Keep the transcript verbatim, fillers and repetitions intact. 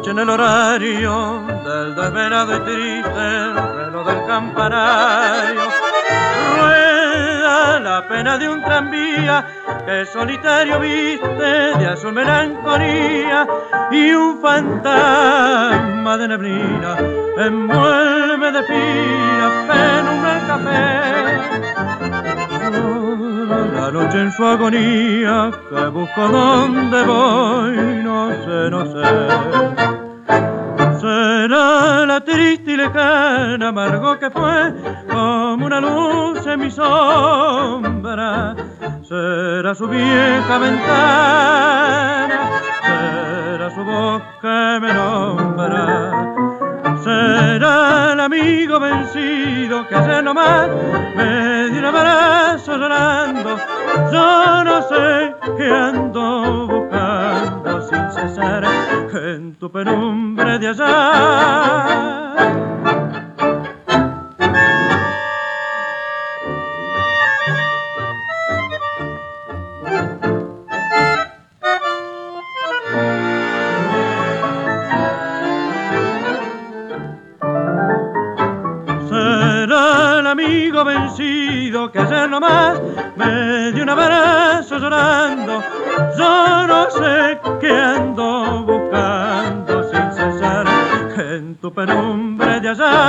noche en el horario del desvelado y triste reloj del campanario rueda la pena de un tranvía que solitario viste de azul melancolía y un fantasma de neblina envuelve de fina penumbra el café. La noche en su agonía que busco donde voy, no sé, no sé. Será la triste y lejana amargo que fue como una luz en mi sombra. Será su vieja ventana, será su voz que me nombra. Será el amigo vencido que ayer nomás me dio un abrazo llorando. Yo no sé qué ando buscando sin cesar en tu penumbre de allá. Amigo vencido que ayer nomás me dio un abrazo llorando. Yo no sé qué ando buscando sin cesar en tu penumbre de allá.